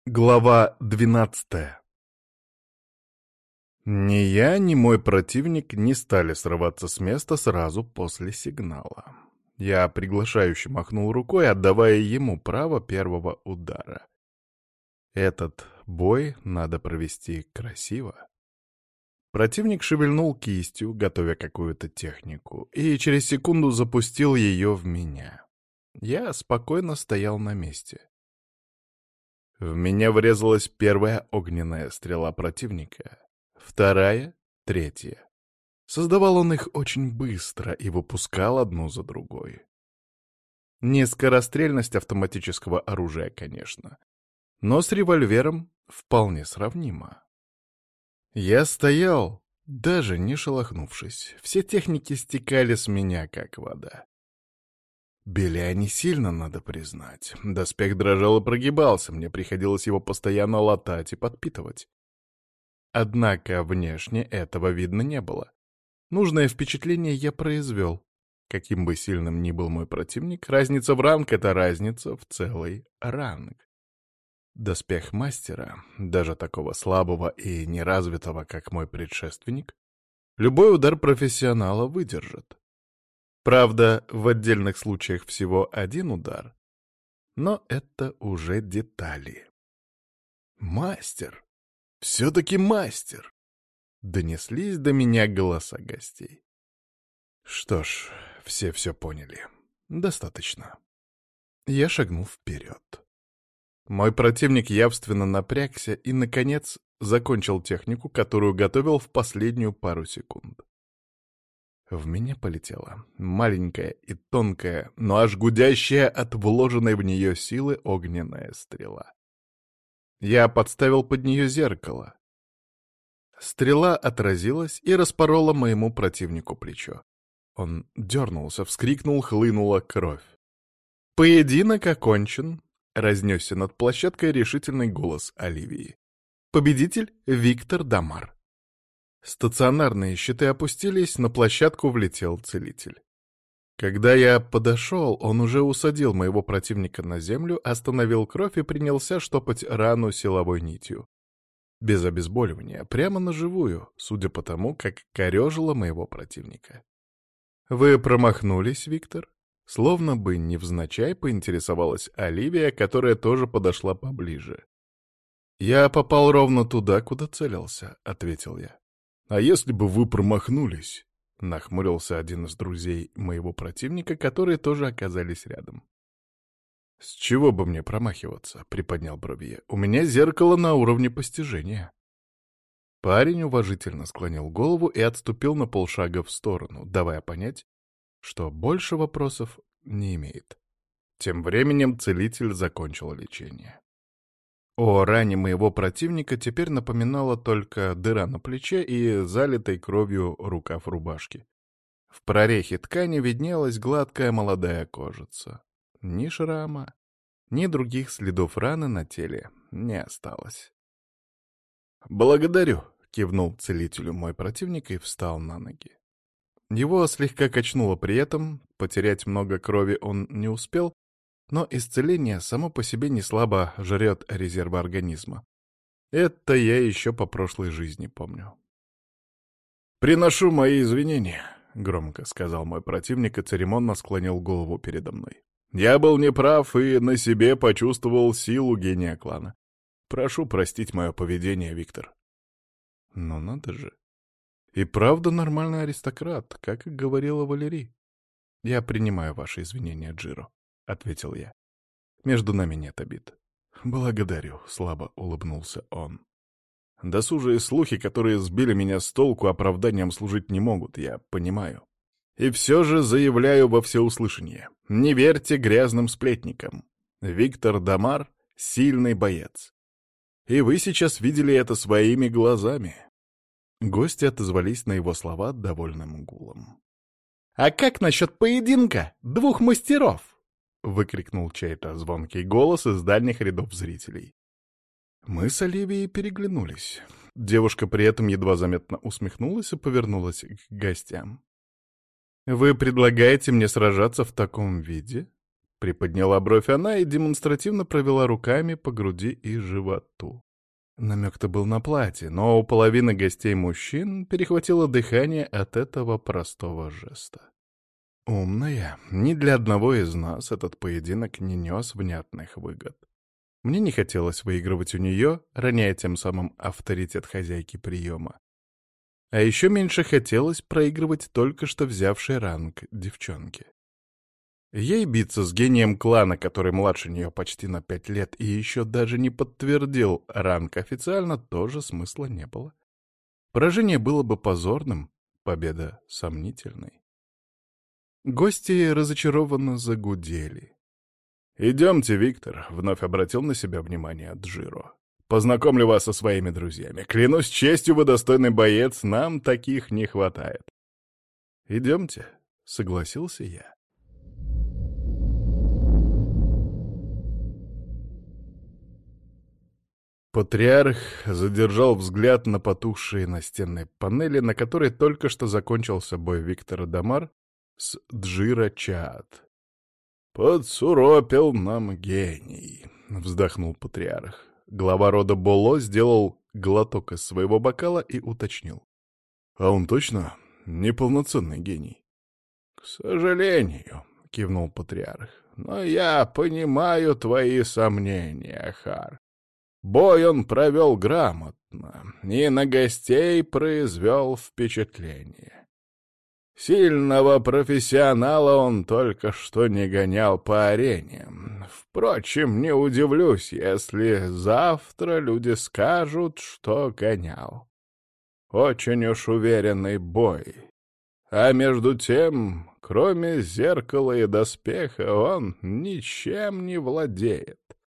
Глава 12. Ни я, ни мой противник не стали срываться с места сразу после сигнала. Я приглашающе махнул рукой, отдавая ему право первого удара. Этот бой надо провести красиво. Противник шевельнул кистью, готовя какую-то технику, и через секунду запустил ее в меня. Я спокойно стоял на месте. В меня врезалась первая огненная стрела противника, вторая, третья. Создавал он их очень быстро и выпускал одну за другой. Не скорострельность автоматического оружия, конечно, но с револьвером вполне сравнимо. Я стоял, даже не шелохнувшись. Все техники стекали с меня, как вода. Били они сильно, надо признать. Доспех дрожал и прогибался, мне приходилось его постоянно латать и подпитывать. Однако внешне этого видно не было. Нужное впечатление я произвел. Каким бы сильным ни был мой противник, разница в ранг — это разница в целый ранг. Доспех мастера, даже такого слабого и неразвитого, как мой предшественник, любой удар профессионала выдержит. Правда, в отдельных случаях всего один удар, но это уже детали. Мастер! Все-таки мастер! Донеслись до меня голоса гостей. Что ж, все поняли. Достаточно. Я шагнул вперед. Мой противник явственно напрягся и, наконец, закончил технику, которую готовил в последнюю пару секунд. В меня полетела маленькая и тонкая, но аж гудящая от вложенной в нее силы огненная стрела. Я подставил под нее зеркало. Стрела отразилась и распорола моему противнику плечо. Он дернулся, вскрикнул, хлынула кровь. «Поединок окончен», — разнесся над площадкой решительный голос Оливии. «Победитель Виктор Дамар». Стационарные щиты опустились, на площадку влетел целитель. Когда я подошел, он уже усадил моего противника на землю, остановил кровь и принялся штопать рану силовой нитью. Без обезболивания, прямо на живую, судя по тому, как корежило моего противника. «Вы промахнулись, Виктор?» Словно бы невзначай поинтересовалась Оливия, которая тоже подошла поближе. «Я попал ровно туда, куда целился», — ответил я. «А если бы вы промахнулись?» — нахмурился один из друзей моего противника, которые тоже оказались рядом. «С чего бы мне промахиваться?» — приподнял брови я. «У меня зеркало на уровне постижения». Парень уважительно склонил голову и отступил на полшага в сторону, давая понять, что больше вопросов не имеет. Тем временем целитель закончил лечение. О ране моего противника теперь напоминала только дыра на плече и залитой кровью рукав рубашки. В прорехе ткани виднелась гладкая молодая кожица. Ни шрама, ни других следов раны на теле не осталось. «Благодарю», — кивнул целителю мой противник и встал на ноги. Его слегка качнуло при этом, потерять много крови он не успел, но исцеление само по себе не слабо жрет резервы организма. Это я еще по прошлой жизни помню. «Приношу мои извинения», — громко сказал мой противник и церемонно склонил голову передо мной. «Я был неправ и на себе почувствовал силу гения клана. Прошу простить мое поведение, Виктор». «Ну надо же. И правда нормальный аристократ, как и говорила Валерий. Я принимаю ваши извинения, Джиро», — ответил я. «Между нами нет обид». «Благодарю», — слабо улыбнулся он. «Досужие слухи, которые сбили меня с толку, оправданием служить не могут, я понимаю. И все же заявляю во всеуслышание. Не верьте грязным сплетникам. Виктор Дамар — сильный боец. И вы сейчас видели это своими глазами». Гости отозвались на его слова довольным гулом. «А как насчет поединка двух мастеров?» — выкрикнул чей-то звонкий голос из дальних рядов зрителей. Мы с Оливией переглянулись. Девушка при этом едва заметно усмехнулась и повернулась к гостям. «Вы предлагаете мне сражаться в таком виде?» Приподняла бровь она и демонстративно провела руками по груди и животу. Намек-то был на платье, но у половины гостей мужчин перехватило дыхание от этого простого жеста. Умная. Ни для одного из нас этот поединок не нес внятных выгод. Мне не хотелось выигрывать у нее, роняя тем самым авторитет хозяйки приема. А еще меньше хотелось проигрывать только что взявшей ранг девчонке. Ей биться с гением клана, который младше нее почти на 5 лет и еще даже не подтвердил ранг официально, тоже смысла не было. Поражение было бы позорным, победа сомнительной. Гости разочарованно загудели. «Идемте, Виктор», — вновь обратил на себя внимание Джиро. «Познакомлю вас со своими друзьями. Клянусь честью, вы достойный боец, нам таких не хватает». «Идемте», — согласился я. Патриарх задержал взгляд на потухшие настенные панели, на которой только что закончился бой Виктора Дамар с Джиро Чаат. «Подсуропил нам гений», — вздохнул патриарх. Глава рода Боло сделал глоток из своего бокала и уточнил. «А он точно неполноценный гений?» «К сожалению», — кивнул патриарх, — «но я понимаю твои сомнения, Хар. Бой он провел грамотно и на гостей произвел впечатление. Сильного профессионала он только что не гонял по арене. Впрочем, не удивлюсь, если завтра люди скажут, что гонял. Очень уж уверенный бой. А между тем, кроме зеркала и доспеха, он ничем не владеет».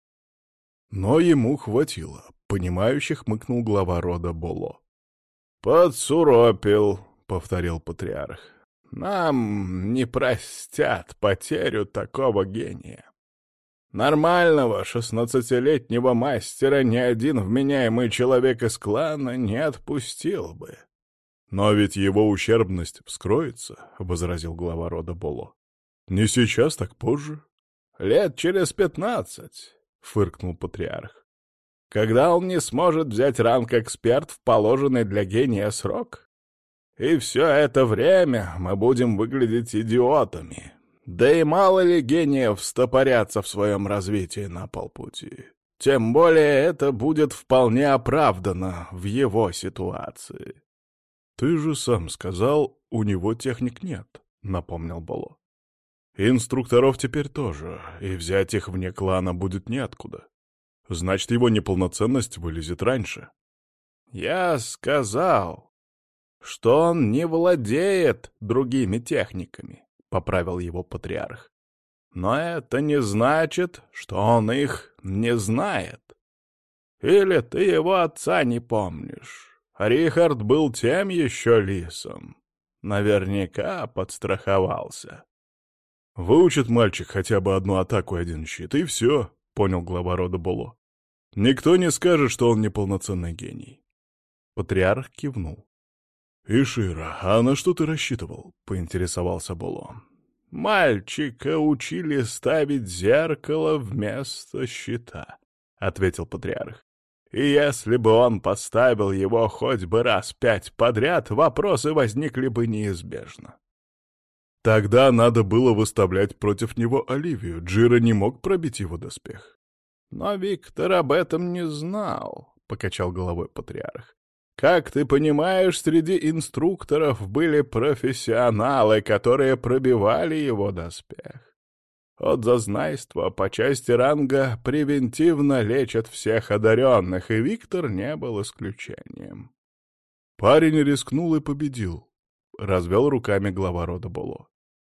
Но ему хватило, понимающе хмыкнул глава рода Боло. «Подсуропил», — повторил патриарх. «Нам не простят потерю такого гения. Нормального 16-летнего мастера ни один вменяемый человек из клана не отпустил бы». «Но ведь его ущербность вскроется», — возразил глава рода Боло. «Не сейчас, так позже». «Лет через 15. — фыркнул патриарх. «Когда он не сможет взять ранг эксперт в положенный для гения срок? И все это время мы будем выглядеть идиотами. Да и мало ли гениев стопорятся в своем развитии на полпути. Тем более это будет вполне оправдано в его ситуации». «Ты же сам сказал, у него техник нет», — напомнил Боло. «Инструкторов теперь тоже, и взять их вне клана будет неоткуда. Значит, его неполноценность вылезет раньше». «Я сказал, что он не владеет другими техниками», — поправил его патриарх. «Но это не значит, что он их не знает. Или ты его отца не помнишь? Рихард был тем еще лисом. Наверняка подстраховался». «Выучит мальчик хотя бы одну атаку и один щит, и все», — понял глава рода Боло. «Никто не скажет, что он неполноценный гений». Патриарх кивнул. «Ишира, а на что ты рассчитывал?» — поинтересовался Боло. «Мальчика учили ставить зеркало вместо щита», — ответил патриарх. «И если бы он поставил его хоть бы раз 5 подряд, вопросы возникли бы неизбежно». «Тогда надо было выставлять против него Оливию. Джиро не мог пробить его доспех». «Но Виктор об этом не знал», — покачал головой патриарх. «Как ты понимаешь, среди инструкторов были профессионалы, которые пробивали его доспех. От зазнайства по части ранга превентивно лечат всех одаренных, и Виктор не был исключением». «Парень рискнул и победил», — развел руками глава рода Боло.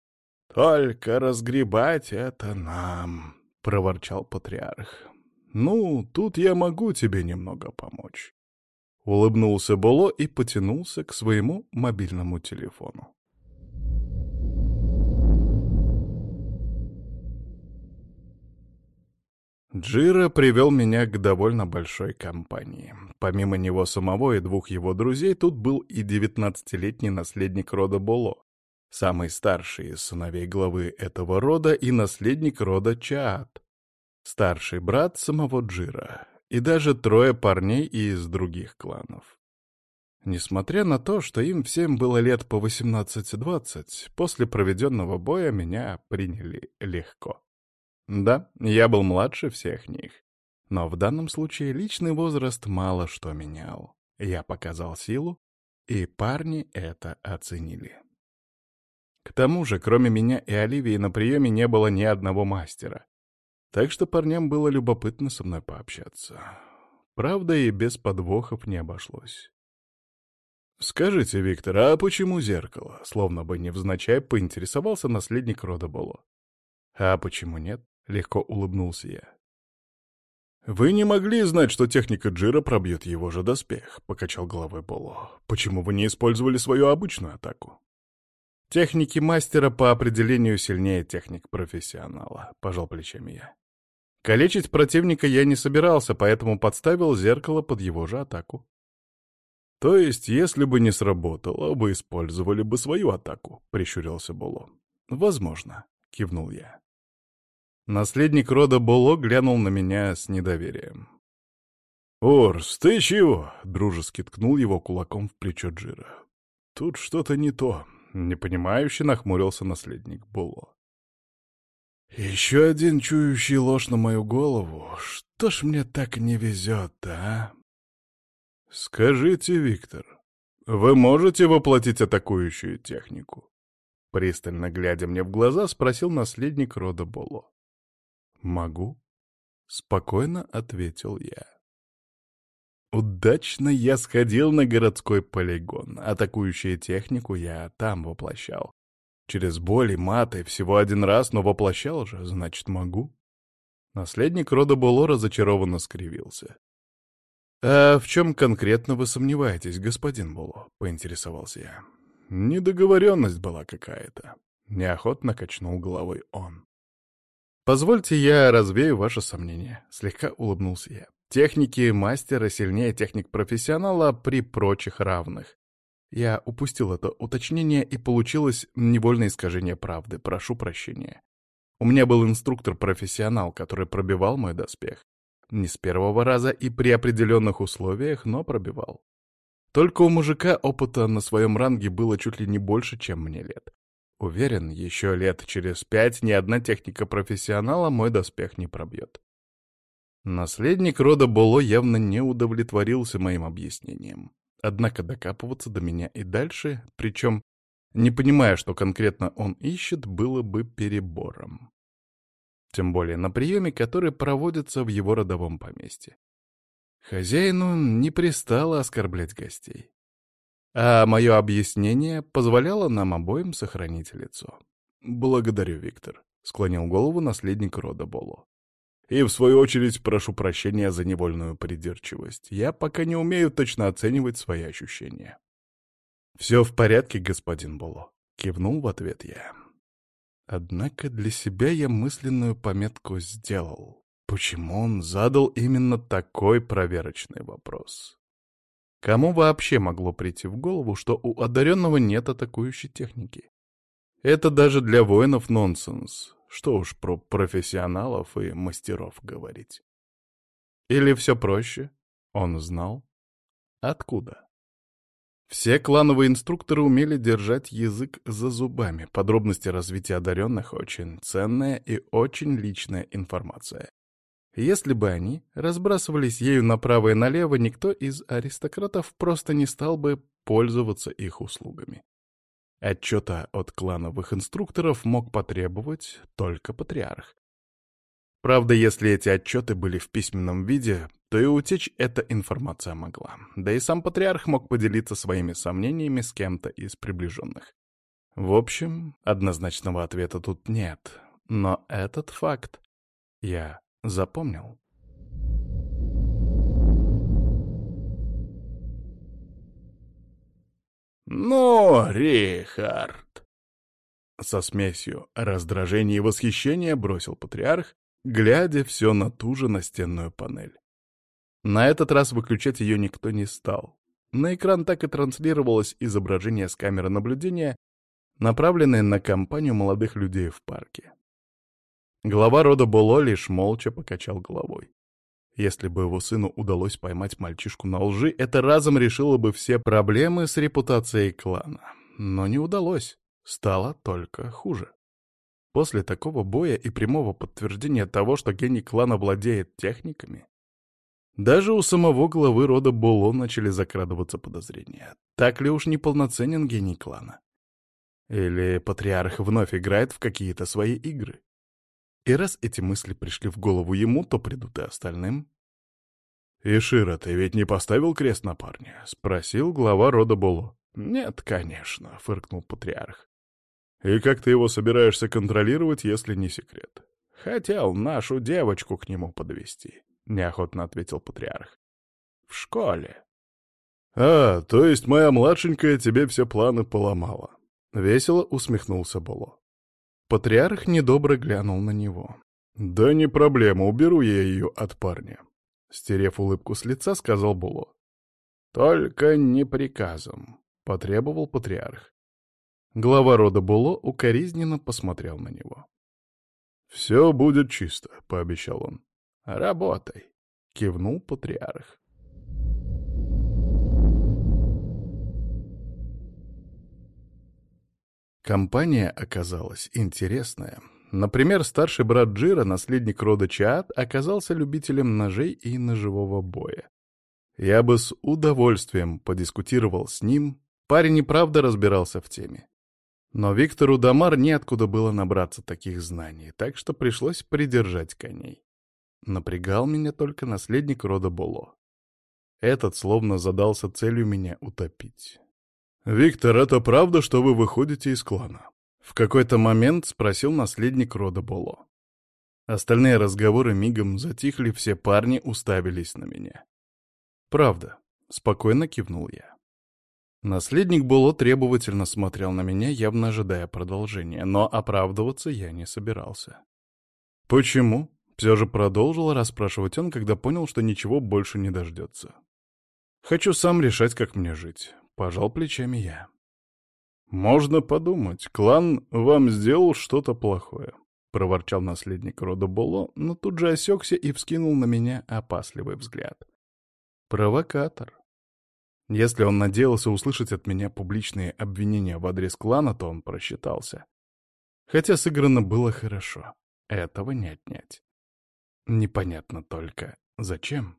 «Только разгребать это нам», — проворчал патриарх. «Ну, тут я могу тебе немного помочь». Улыбнулся Боло и потянулся к своему мобильному телефону. Джиро привел меня к довольно большой компании. Помимо него самого и 2 его друзей, тут был и 19-летний наследник рода Боло. самый старший из сыновей главы этого рода и наследник рода Чаат, старший брат самого Джира, и даже 3 парней из других кланов. Несмотря на то, что им всем было лет по 18-20, после проведенного боя меня приняли легко. Да, я был младше всех них, но в данном случае личный возраст мало что менял. Я показал силу, и парни это оценили. К тому же, кроме меня и Оливии, на приеме не было ни одного мастера, так что парням было любопытно со мной пообщаться. Правда, и без подвохов не обошлось. «Скажите, Виктор, а почему зеркало?» Словно бы невзначай поинтересовался наследник рода Боло. «А почему нет?» — легко улыбнулся я. «Вы не могли знать, что техника Джира пробьет его же доспех», — покачал головой Боло. «Почему вы не использовали свою обычную атаку?» «Техники мастера по определению сильнее техник профессионала», — пожал плечами я. Калечить противника я не собирался, поэтому подставил зеркало под его же атаку. «То есть, если бы не сработало, вы использовали бы свою атаку», — прищурился Боло. «Возможно», — кивнул я. Наследник рода Боло глянул на меня с недоверием. «Орс, ты чего?» — дружески ткнул его кулаком в плечо Джира. «Тут что-то не то», — непонимающе нахмурился наследник Боло. «Еще один чующий ложь на мою голову. Что ж мне так не везет-то, а?» «Скажите, Виктор, вы можете воплотить атакующую технику?» Пристально глядя мне в глаза, спросил наследник рода Боло. «Могу», — спокойно ответил я. Удачно я сходил на городской полигон. Атакующую технику я там воплощал. Через боль и маты всего один раз, но воплощал же, значит, могу. Наследник рода Боло разочарованно скривился. «А в чем конкретно вы сомневаетесь, господин Боло?» — поинтересовался я. «Недоговоренность была какая-то», — неохотно качнул головой он. «Позвольте, я развею ваше сомнение», — слегка улыбнулся я. «Техники мастера сильнее техник профессионала при прочих равных. Я упустил это уточнение, и получилось невольное искажение правды. Прошу прощения. У меня был инструктор-профессионал, который пробивал мой доспех. Не с первого раза и при определенных условиях, но пробивал. Только у мужика опыта на своем ранге было чуть ли не больше, чем мне лет. Уверен, еще лет через 5 ни одна техника профессионала мой доспех не пробьет». Наследник рода Боло явно не удовлетворился моим объяснением. Однако докапываться до меня и дальше, причем не понимая, что конкретно он ищет, было бы перебором. Тем более на приеме, который проводится в его родовом поместье. Хозяину не пристало оскорблять гостей. А мое объяснение позволяло нам обоим сохранить лицо. «Благодарю, Виктор», — склонил голову наследник рода Боло. «И, в свою очередь, прошу прощения за невольную придирчивость. Я пока не умею точно оценивать свои ощущения». «Все в порядке, господин Боло», — кивнул в ответ я. Однако для себя я мысленную пометку сделал. Почему он задал именно такой проверочный вопрос? Кому вообще могло прийти в голову, что у одаренного нет атакующей техники? Это даже для воинов нонсенс. Что уж про профессионалов и мастеров говорить. Или все проще? Он знал. Откуда? Все клановые инструкторы умели держать язык за зубами. Подробности развития одаренных — очень ценная и очень личная информация. Если бы они разбрасывались ею направо и налево, никто из аристократов просто не стал бы пользоваться их услугами. Отчета от клановых инструкторов мог потребовать только патриарх. Правда, если эти отчеты были в письменном виде, то и утечь эта информация могла. Да и сам патриарх мог поделиться своими сомнениями с кем-то из приближенных. В общем, однозначного ответа тут нет. Но этот факт я запомнил. «Ну, Рихард!» Со смесью раздражения и восхищения бросил патриарх, глядя все на ту же настенную панель. На этот раз выключать ее никто не стал. На экран так и транслировалось изображение с камеры наблюдения, направленные на компанию молодых людей в парке. Глава рода Боло лишь молча покачал головой. Если бы его сыну удалось поймать мальчишку на лжи, это разом решило бы все проблемы с репутацией клана. Но не удалось. Стало только хуже. После такого боя и прямого подтверждения того, что гений клана владеет техниками, даже у самого главы рода Боло начали закрадываться подозрения. Так ли уж неполноценен гений клана? Или патриарх вновь играет в какие-то свои игры? И раз эти мысли пришли в голову ему, то придут и остальным. «Ишира, ты ведь не поставил крест на парня?» — спросил глава рода Боло. «Нет, конечно», — фыркнул патриарх. «И как ты его собираешься контролировать, если не секрет?» «Хотел нашу девочку к нему подвести», — неохотно ответил патриарх. «В школе». «А, то есть моя младшенькая тебе все планы поломала?» — весело усмехнулся Боло. Патриарх недобро глянул на него. «Да не проблема, уберу я ее от парня», — стерев улыбку с лица, сказал Боло. «Только не приказом», — потребовал патриарх. Глава рода Боло укоризненно посмотрел на него. «Все будет чисто», — пообещал он. «Работай», — кивнул патриарх. Компания оказалась интересная. Например, старший брат Джира, наследник рода Чаат, оказался любителем ножей и ножевого боя. Я бы с удовольствием подискутировал с ним, парень и правда разбирался в теме. Но Виктору Дамар неоткуда было набраться таких знаний, так что пришлось придержать коней. Напрягал меня только наследник рода Боло. Этот словно задался целью меня утопить. «Виктор, это правда, что вы выходите из клана?» В какой-то момент спросил наследник рода Боло. Остальные разговоры мигом затихли, все парни уставились на меня. «Правда», — спокойно кивнул я. Наследник Боло требовательно смотрел на меня, явно ожидая продолжения, но оправдываться я не собирался. «Почему?» — все же продолжил расспрашивать он, когда понял, что ничего больше не дождется. «Хочу сам решать, как мне жить», — пожал плечами я. «Можно подумать, клан вам сделал что-то плохое», — проворчал наследник рода Боло, но тут же осекся и вскинул на меня опасливый взгляд. «Провокатор». Если он надеялся услышать от меня публичные обвинения в адрес клана, то он просчитался. Хотя сыграно было хорошо. Этого не отнять. Непонятно только, зачем?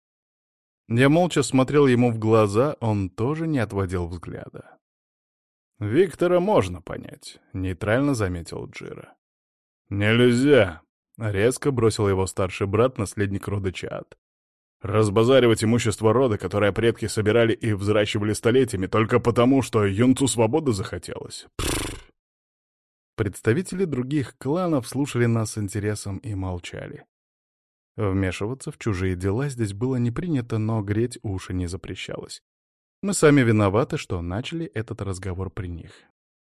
Я молча смотрел ему в глаза, он тоже не отводил взгляда. «Виктора можно понять», — нейтрально заметил Джира. «Нельзя», — резко бросил его старший брат, наследник рода Чаат. «Разбазаривать имущество рода, которое предки собирали и взращивали столетиями, только потому, что юнцу свободы захотелось. Пфф». Представители других кланов слушали нас с интересом и молчали. Вмешиваться в чужие дела здесь было не принято, но греть уши не запрещалось. Мы сами виноваты, что начали этот разговор при них.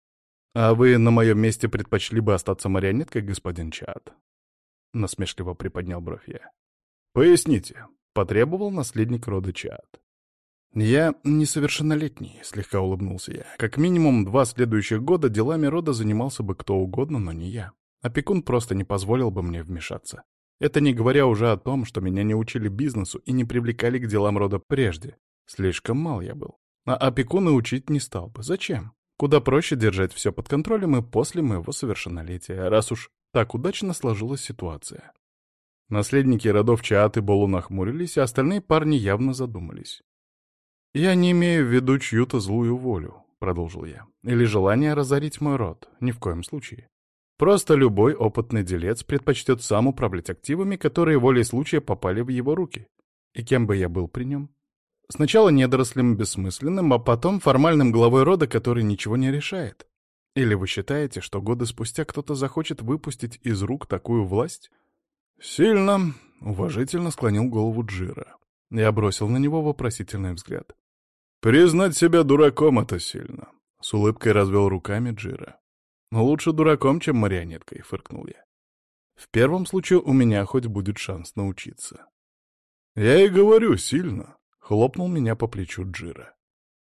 «А вы на моем месте предпочли бы остаться марионеткой, господин Чаат?» Насмешливо приподнял бровь я. «Поясните», — потребовал наследник рода Чаат. «Я несовершеннолетний», — слегка улыбнулся я. «Как минимум 2 следующих года делами рода занимался бы кто угодно, но не я. Опекун просто не позволил бы мне вмешаться. Это не говоря уже о том, что меня не учили бизнесу и не привлекали к делам рода прежде. Слишком мал я был. А опекуна учить не стал бы. Зачем? Куда проще держать все под контролем и после моего совершеннолетия, раз уж так удачно сложилась ситуация». Наследники родов Чаат и Болу нахмурились, а остальные парни явно задумались. «Я не имею в виду чью-то злую волю», — продолжил я, — «или желание разорить мой род. Ни в коем случае. Просто любой опытный делец предпочтет сам управлять активами, которые волей случая попали в его руки. И кем бы я был при нем? Сначала недорослем бессмысленным, а потом формальным главой рода, который ничего не решает. Или вы считаете, что годы спустя кто-то захочет выпустить из рук такую власть?» «Сильно», — уважительно склонил голову Джира. Я бросил на него вопросительный взгляд. «Признать себя дураком — это сильно», — с улыбкой развел руками Джира. «Лучше дураком, чем марионеткой», — фыркнул я. «В первом случае у меня хоть будет шанс научиться». «Я и говорю, сильно», — хлопнул меня по плечу Джира.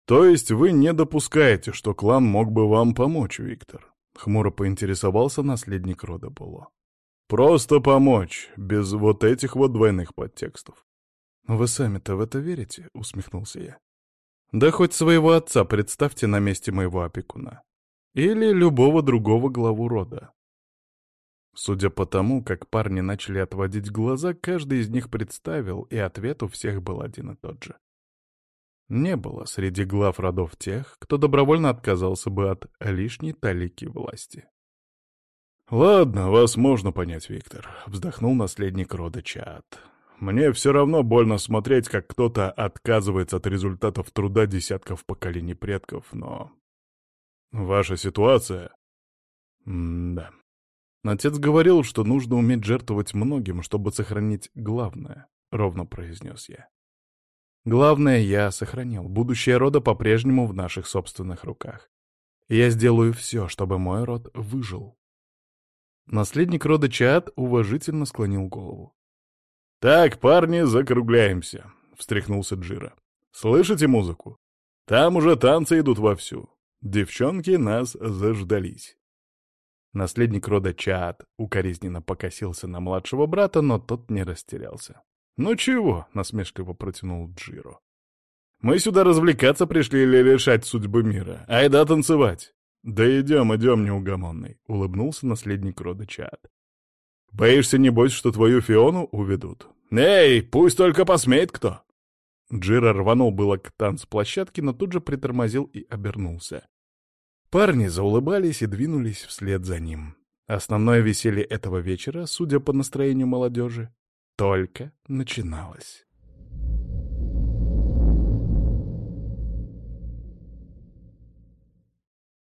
То есть вы не допускаете, что клан мог бы вам помочь, Виктор? Хмуро поинтересовался наследник рода Було. Просто помочь, без вот этих вот двойных подтекстов. «Вы сами-то в это верите?» — усмехнулся я. «Да хоть своего отца представьте на месте моего опекуна. Или любого другого главу рода». Судя по тому, как парни начали отводить глаза, каждый из них представил, и ответ у всех был один и тот же. Не было среди глав родов тех, кто добровольно отказался бы от лишней талики власти. «Ладно, вас можно понять, Виктор», — вздохнул наследник рода Чаат. «Мне все равно больно смотреть, как кто-то отказывается от результатов труда десятков поколений предков, но... Ваша ситуация... да. Отец говорил, что нужно уметь жертвовать многим, чтобы сохранить главное», — ровно произнес я. «Главное я сохранил. Будущее рода по-прежнему в наших собственных руках. Я сделаю все, чтобы мой род выжил». Наследник рода Чаат уважительно склонил голову. «Так, парни, закругляемся», — встряхнулся Джиро. «Слышите музыку? Там уже танцы идут вовсю. Девчонки нас заждались». Наследник рода Чаат укоризненно покосился на младшего брата, но тот не растерялся. «Ну чего?» — насмешливо протянул Джиро. «Мы сюда развлекаться пришли или решать судьбы мира? Айда танцевать!» «Да идем, идем, неугомонный», — улыбнулся наследник рода Чаат. «Боишься, небось, что твою Фиону уведут?» «Эй, пусть только посмеет кто!» Джиро рванул было к танцплощадке, но тут же притормозил и обернулся. Парни заулыбались и двинулись вслед за ним. Основное веселье этого вечера, судя по настроению молодежи, только начиналось.